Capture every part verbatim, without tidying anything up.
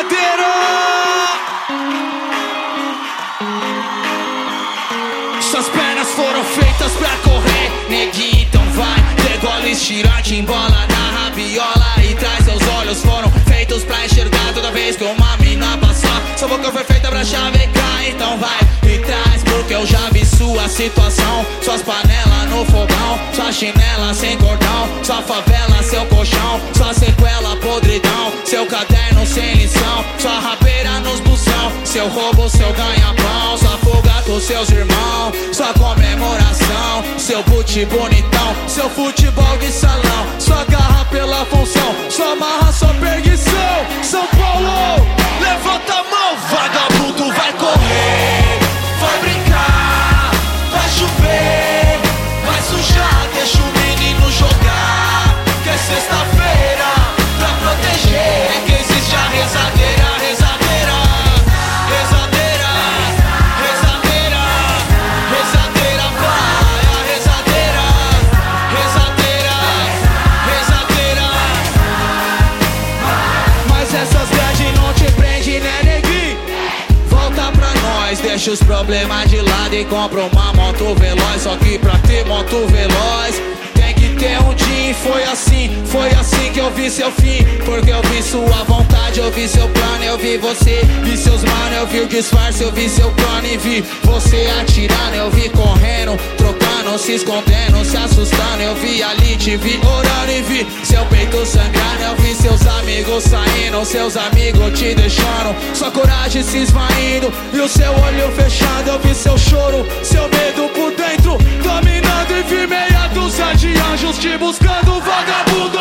rezadeira. Suas pernas foram feitas pra correr, neguinho, então vai. Degola estirante, embola na rabiola e traz. Seus olhos foram feitos pra enxergar toda vez que uma mina passar. Sua boca foi feita pra chavecar, então vai e traz. Porque eu já vi sua situação, suas panelas no fogão, sua chinela sem cordão, sua favela, seu colchão, sua sequela, podridão, seu caderno sem lição, sua rabeira nos busão, seu roubo, seu ganha-pão, sua fuga com seus irmãos, sua comemoração, seu boot bonitão, seu futebol de salão, sua garra pela função, sua marra, sua perdição. São Paulo, levanta a mão, vagabundo vai correr, vai brincar, vai chover, vai sujar, deixa o menino jogar, que é sexta-feira, pra proteger, que existe a rezadeira, rezadeira, rezadeira, rezadeira, rezadeira, vai, a rezadeira, rezadeira, rezadeira. Mas essas grades não te prende, né, neguinho? Volta pra nós, deixa os problemas de lado e compra uma moto veloz. Só que pra ter moto veloz tem que ter um din. Foi assim, foi assim que eu vi seu fim. Porque eu vi sua vontade, eu vi seu plano, eu vi você, vi seus mano, eu vi o disfarce, eu vi seu plano e vi você atirando, eu vi correndo, trocando, se escondendo, se assustando. Eu vi ali, te vi orando e vi seu peito sangrando. Eu vi seus amigos saindo, seus amigos te deixando, sua coragem se esvaindo e o seu olho fechado. Eu vi seu choro, seu medo por dentro dominando e vi meia dúzia de anjos te buscando, vagabundo.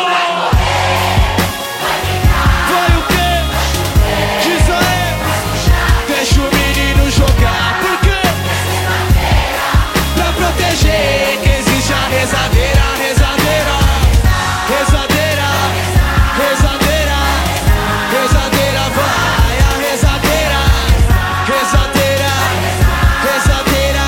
Vai o quê? Diz aí. Deixa o menino jogar, por quê? Pra proteger, que existe a rezadeira, rezadeira, rezadeira, rezadeira, rezadeira, vai, a rezadeira, rezadeira, rezadeira.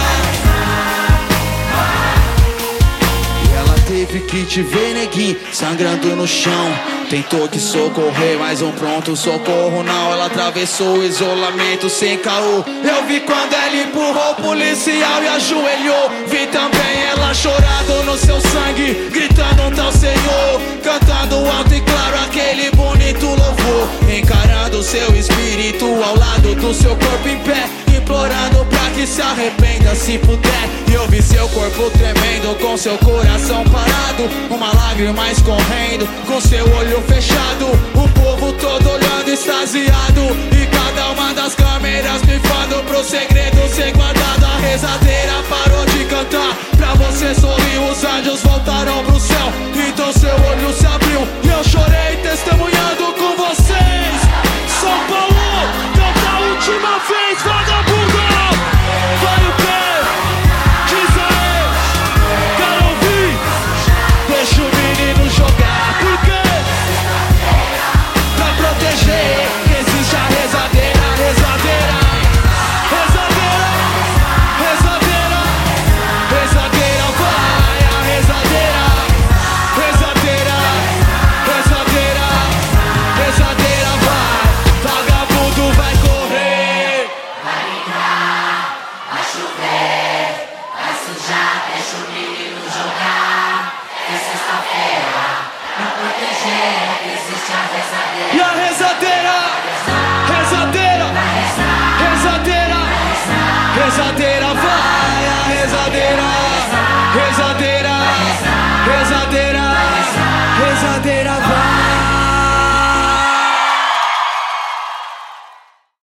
E ela teve que te ver, neguinho, sangrando no chão. Tentou que socorrer, mas um pronto socorro não. Ela atravessou o isolamento sem caô. Eu vi quando ela empurrou o policial e ajoelhou. Vi também ela chorando no seu sangue, gritando um tal Senhor, cantando alto e claro aquele bonito louvor, encarando seu espírito ao lado do seu corpo em pé, implorando pra que se arrependa se puder. E eu vi seu corpo tremendo, com seu coração parado, uma lágrima escorrendo, com seu olho fechado, o povo todo olhando extasiado, e cada uma das câmeras pifando pro segredo ser guardado. A rezadeira parou de cantar, pra você sorrir, os anjos voltaram pro céu, então seu olho se abriu e eu chorei testemunhando com vocês. São Paulo, canta a última vez, vagabundo. Vai o quê? Diz aí. Quero ouvir. Deixa o menino jogar, por quê? Pra proteger, que existe a rezadeira, rezadeira, rezadeira, rezadeira, rezadeira, vai, a rezadeira, rezadeira, rezadeira, rezadeira, vai, vagabundo vai correr, vai brincar, vai chover, vai sujar, deixa o menino jogar, é sexta-feira, pra proteger, existe a rezadeira. e a rezadeira, rezadeira, rezadeira, rezadeira, vai.